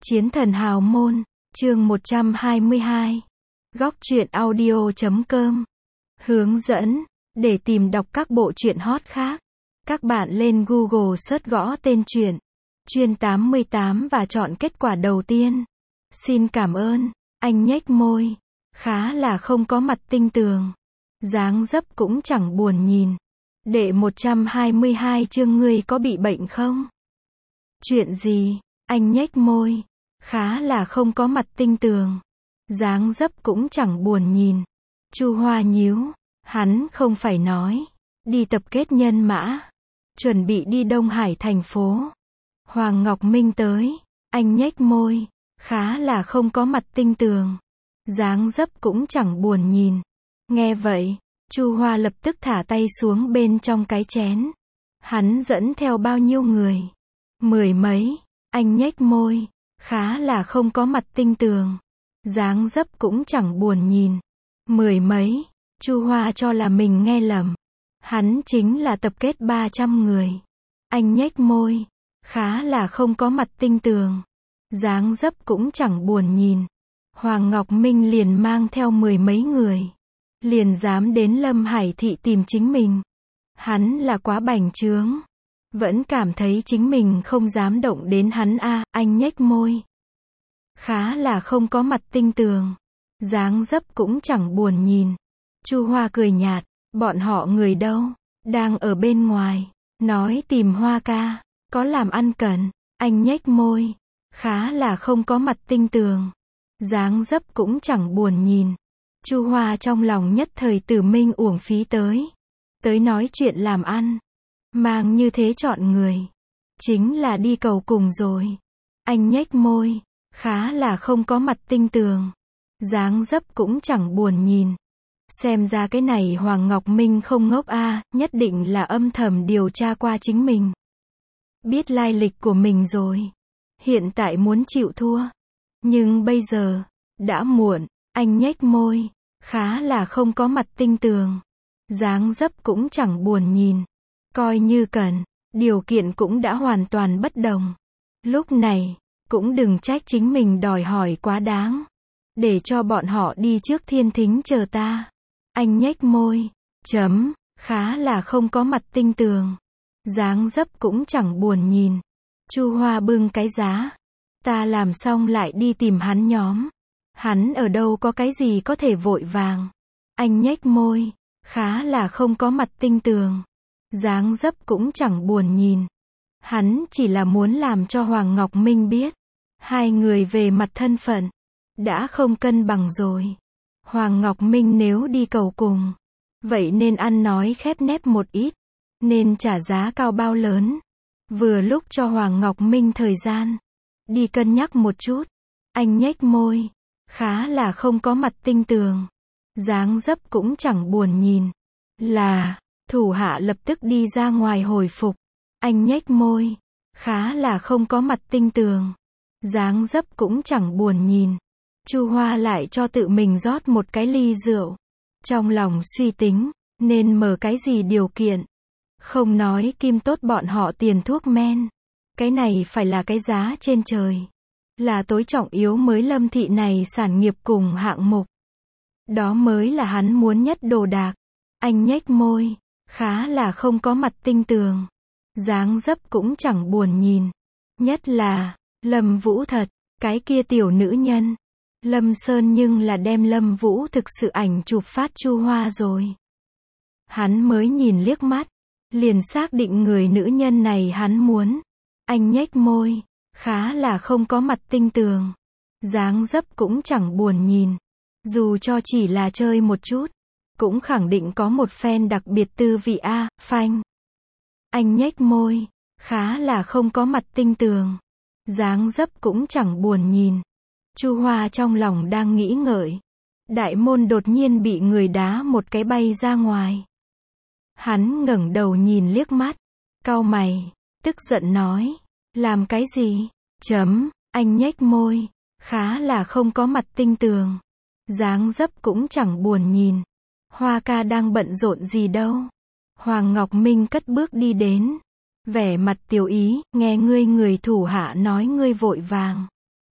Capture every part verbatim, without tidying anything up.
Chiến thần hào môn, chương một trăm hai mươi hai. Góc truyện audio chấm com. Hướng dẫn, để tìm đọc các bộ truyện hot khác. Các bạn lên Google search gõ tên truyện Chuyên tám mươi tám và chọn kết quả đầu tiên. Xin cảm ơn. Anh nhếch môi, khá là không có mặt tinh tường. Dáng dấp cũng chẳng buồn nhìn. Đệ một trăm hai mươi hai chương ngươi có bị bệnh không? Chuyện gì? Anh nhếch môi, khá là không có mặt tinh tường. Dáng dấp cũng chẳng buồn nhìn. Chu Hoa nhíu, hắn không phải nói đi tập kết nhân mã, chuẩn bị đi Đông Hải thành phố. Hoàng Ngọc Minh tới, anh nhếch môi, khá là không có mặt tinh tường. Dáng dấp cũng chẳng buồn nhìn. Nghe vậy, Chu Hoa lập tức thả tay xuống bên trong cái chén. Hắn dẫn theo bao nhiêu người? Mười mấy. Anh nhếch môi, khá là không có mặt tinh tường. Dáng dấp cũng chẳng buồn nhìn. Mười mấy. Chu Hoa cho là mình nghe lầm. Hắn chính là tập kết ba trăm người. Anh nhếch môi, khá là không có mặt tinh tường. Dáng dấp cũng chẳng buồn nhìn. Hoàng Ngọc Minh liền mang theo mười mấy người. Liền dám đến Lâm Hải thị tìm chính mình. Hắn là quá bành trướng. Vẫn cảm thấy chính mình không dám động đến hắn a. À, anh nhếch môi, khá là không có mặt tinh tường. Dáng dấp cũng chẳng buồn nhìn. Chu Hoa cười nhạt, bọn họ người đâu? Đang ở bên ngoài. Nói tìm Hoa ca, có làm ăn cần. Anh nhếch môi, khá là không có mặt tinh tường. Dáng dấp cũng chẳng buồn nhìn. Chu Hoa trong lòng nhất thời Tử Minh uổng phí tới. Tới nói chuyện làm ăn. Mang như thế chọn người. Chính là đi cầu cùng rồi. Anh nhếch môi, khá là không có mặt tinh tường. Dáng dấp cũng chẳng buồn nhìn. Xem ra cái này Hoàng Ngọc Minh không ngốc a, à, nhất định là âm thầm điều tra qua chính mình. Biết lai lịch của mình rồi. Hiện tại muốn chịu thua. Nhưng bây giờ, đã muộn. Anh nhếch môi, khá là không có mặt tinh tường. Dáng dấp cũng chẳng buồn nhìn. Coi như cần, điều kiện cũng đã hoàn toàn bất đồng. Lúc này, cũng đừng trách chính mình đòi hỏi quá đáng. Để cho bọn họ đi trước thiên thính chờ ta. Anh nhếch môi, chấm, khá là không có mặt tinh tường. Dáng dấp cũng chẳng buồn nhìn. Chu Hoa bưng cái giá. Ta làm xong lại đi tìm hắn nhóm. Hắn ở đâu có cái gì có thể vội vàng. Anh nhếch môi, khá là không có mặt tinh tường. Dáng dấp cũng chẳng buồn nhìn. Hắn chỉ là muốn làm cho Hoàng Ngọc Minh biết. Hai người về mặt thân phận đã không cân bằng rồi. Hoàng Ngọc Minh nếu đi cầu cùng, vậy nên ăn nói khép nép một ít. Nên trả giá cao bao lớn. Vừa lúc cho Hoàng Ngọc Minh thời gian đi cân nhắc một chút. Anh nhếch môi, khá là không có mặt tinh tường. Dáng dấp cũng chẳng buồn nhìn. Là thủ hạ lập tức đi ra ngoài hồi phục. Anh nhếch môi, khá là không có mặt tinh tường. Dáng dấp cũng chẳng buồn nhìn. Chu Hoa lại cho tự mình rót một cái ly rượu. Trong lòng suy tính, nên mở cái gì điều kiện. Không nói kim tốt bọn họ tiền thuốc men. Cái này phải là cái giá trên trời. Là tối trọng yếu mới Lâm thị này sản nghiệp cùng hạng mục. Đó mới là hắn muốn nhất đồ đạc. Anh nhếch môi, khá là không có mặt tinh tường. Dáng dấp cũng chẳng buồn nhìn. Nhất là, Lâm Vũ thật, cái kia tiểu nữ nhân. Lâm Sơn nhưng là đem Lâm Vũ thực sự ảnh chụp phát Chu Hoa rồi. Hắn mới nhìn liếc mắt, liền xác định người nữ nhân này hắn muốn. Anh nhếch môi, khá là không có mặt tinh tường. Dáng dấp cũng chẳng buồn nhìn. Dù cho chỉ là chơi một chút, cũng khẳng định có một phen đặc biệt tư vị a, à, phanh. Anh nhếch môi, khá là không có mặt tinh tường. Dáng dấp cũng chẳng buồn nhìn. Chu Hoa trong lòng đang nghĩ ngợi. Đại môn đột nhiên bị người đá một cái bay ra ngoài. Hắn ngẩng đầu nhìn liếc mắt. Cau mày, tức giận nói. Làm cái gì? Chấm, anh nhếch môi, khá là không có mặt tinh tường. Dáng dấp cũng chẳng buồn nhìn. Hoa ca đang bận rộn gì đâu. Hoàng Ngọc Minh cất bước đi đến. Vẻ mặt tiểu ý, nghe ngươi người thủ hạ nói ngươi vội vàng.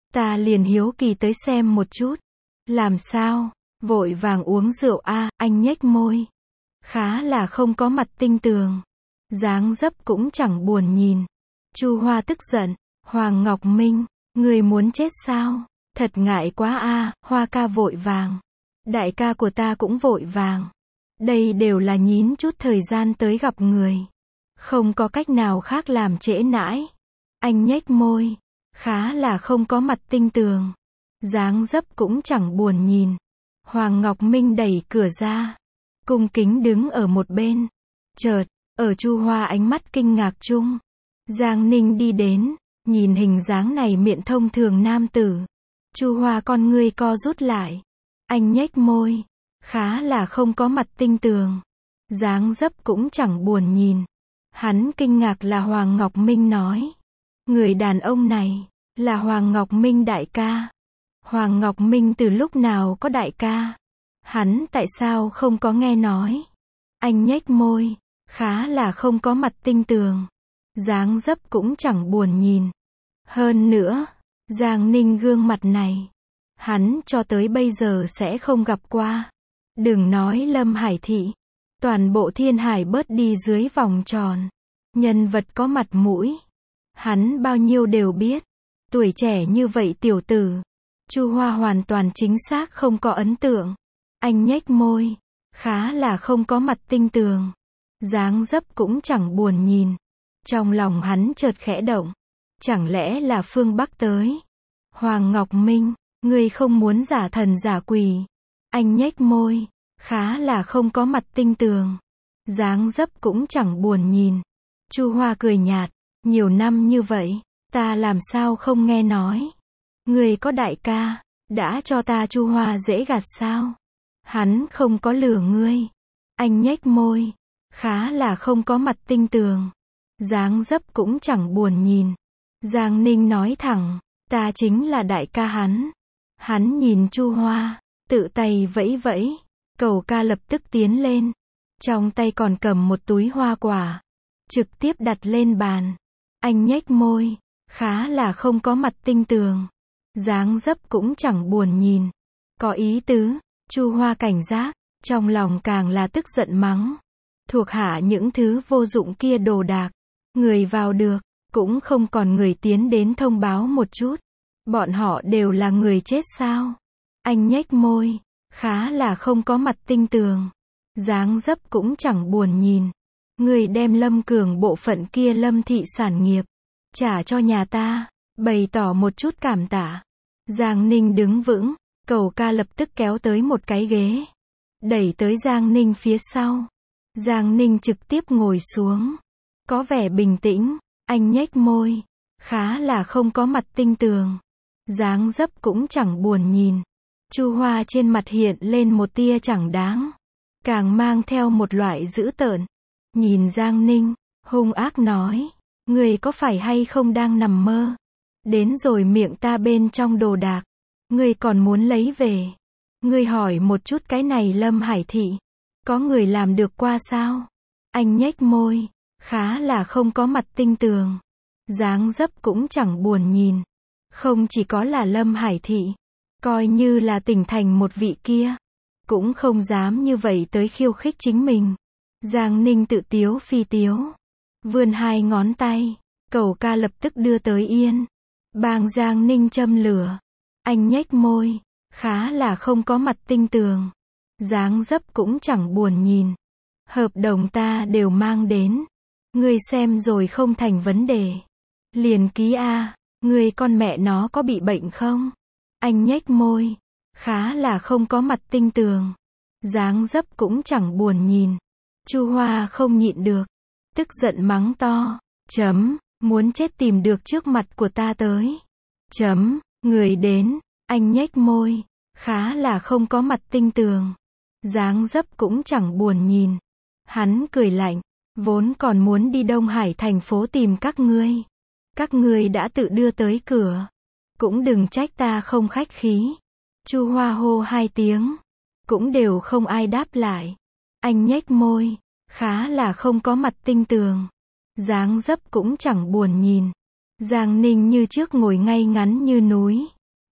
Ta liền hiếu kỳ tới xem một chút. Làm sao? Vội vàng uống rượu a à, anh nhếch môi. Khá là không có mặt tinh tường. Dáng dấp cũng chẳng buồn nhìn. Chu Hoa tức giận. Hoàng Ngọc Minh, người muốn chết sao? Thật ngại quá a à, Hoa ca vội vàng. Đại ca của ta cũng vội vàng. Đây đều là nhín chút thời gian tới gặp người. Không có cách nào khác làm trễ nãi. Anh nhếch môi. Khá là không có mặt tinh tường. Dáng dấp cũng chẳng buồn nhìn. Hoàng Ngọc Minh đẩy cửa ra. Cung kính đứng ở một bên. Chợt, ở Chu Hoa ánh mắt kinh ngạc chung. Giang Ninh đi đến, nhìn hình dáng này miệng thông thường nam tử. Chu Hoa con ngươi co rút lại. Anh nhếch môi. Khá là không có mặt tinh tường. Dáng dấp cũng chẳng buồn nhìn. Hắn kinh ngạc là Hoàng Ngọc Minh nói. Người đàn ông này, là Hoàng Ngọc Minh đại ca. Hoàng Ngọc Minh từ lúc nào có đại ca? Hắn tại sao không có nghe nói? Anh nhếch môi. Khá là không có mặt tinh tường. Dáng dấp cũng chẳng buồn nhìn. Hơn nữa, Giang Ninh gương mặt này, hắn cho tới bây giờ sẽ không gặp qua. Đừng nói Lâm Hải Thị. Toàn bộ Thiên Hải bớt đi dưới vòng tròn. Nhân vật có mặt mũi. Hắn bao nhiêu đều biết. Tuổi trẻ như vậy tiểu tử. Chu Hoa hoàn toàn chính xác không có ấn tượng. Anh nhếch môi. Khá là không có mặt tinh tường. Dáng dấp cũng chẳng buồn nhìn. Trong lòng hắn chợt khẽ động. Chẳng lẽ là phương Bắc tới? Hoàng Ngọc Minh, ngươi không muốn giả thần giả quỷ. Anh nhếch môi. Khá là không có mặt tinh tường. Dáng dấp cũng chẳng buồn nhìn. Chu Hoa cười nhạt. Nhiều năm như vậy, ta làm sao không nghe nói. Ngươi có đại ca, đã cho ta Chu Hoa dễ gạt sao? Hắn không có lừa ngươi. Anh nhếch môi. Khá là không có mặt tinh tường. Dáng dấp cũng chẳng buồn nhìn. Giang Ninh nói thẳng. Ta chính là đại ca hắn. Hắn nhìn Chu Hoa, tự tay vẫy vẫy. Cầu ca lập tức tiến lên. Trong tay còn cầm một túi hoa quả. Trực tiếp đặt lên bàn. Anh nhếch môi. Khá là không có mặt tinh tường. Dáng dấp cũng chẳng buồn nhìn. Có ý tứ. Chu Hoa cảnh giác. Trong lòng càng là tức giận mắng. Thuộc hạ những thứ vô dụng kia đồ đạc. Người vào được. Cũng không còn người tiến đến thông báo một chút. Bọn họ đều là người chết sao? Anh nhếch môi. Khá là không có mặt tinh tường. Dáng dấp cũng chẳng buồn nhìn. Người đem Lâm Cường bộ phận kia Lâm thị sản nghiệp. Trả cho nhà ta. Bày tỏ một chút cảm tạ. Giang Ninh đứng vững. Cầu ca lập tức kéo tới một cái ghế. Đẩy tới Giang Ninh phía sau. Giang Ninh trực tiếp ngồi xuống. Có vẻ bình tĩnh. Anh nhếch môi. Khá là không có mặt tinh tường. Dáng dấp cũng chẳng buồn nhìn. Chu Hoa trên mặt hiện lên một tia chẳng đáng. Càng mang theo một loại dữ tợn. Nhìn Giang Ninh, hung ác nói. Người có phải hay không đang nằm mơ? Đến rồi miệng ta bên trong đồ đạc. Người còn muốn lấy về. Người hỏi một chút cái này Lâm Hải Thị. Có người làm được qua sao? Anh nhếch môi. Khá là không có mặt tinh tường. Dáng dấp cũng chẳng buồn nhìn. Không chỉ có là Lâm Hải Thị. Coi như là tỉnh thành một vị kia. Cũng không dám như vậy tới khiêu khích chính mình. Giang Ninh tự tiếu phi tiếu. Vươn hai ngón tay. Cầu ca lập tức đưa tới yên. Bang Giang Ninh châm lửa. Anh nhếch môi. Khá là không có mặt tinh tường. Dáng dấp cũng chẳng buồn nhìn. Hợp đồng ta đều mang đến. Ngươi xem rồi không thành vấn đề. Liền ký a. Ngươi con mẹ nó có bị bệnh không? Anh nhếch môi. Khá là không có mặt tinh tường. Dáng dấp cũng chẳng buồn nhìn. Chu Hoa không nhịn được. Tức giận mắng to. Chấm. Muốn chết tìm được trước mặt của ta tới. Chấm. Người đến. Anh nhếch môi. Khá là không có mặt tinh tường. Dáng dấp cũng chẳng buồn nhìn. Hắn cười lạnh. Vốn còn muốn đi Đông Hải thành phố tìm các ngươi. Các ngươi đã tự đưa tới cửa. Cũng đừng trách ta không khách khí. Chu Hoa hô hai tiếng. Cũng đều không ai đáp lại. Anh nhếch môi. Khá là không có mặt tinh tường. Dáng dấp cũng chẳng buồn nhìn. Giang Ninh như trước ngồi ngay ngắn như núi.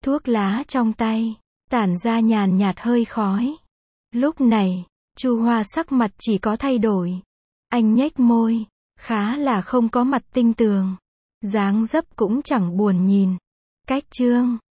Thuốc lá trong tay, tản ra nhàn nhạt hơi khói. Lúc này, Chu Hoa sắc mặt chỉ có thay đổi. Anh nhếch môi, khá là không có mặt tinh tường. Dáng dấp cũng chẳng buồn nhìn. Cách chương